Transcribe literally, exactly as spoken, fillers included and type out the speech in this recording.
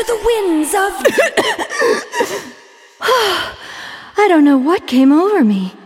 to the winds of... I don't know what came over me.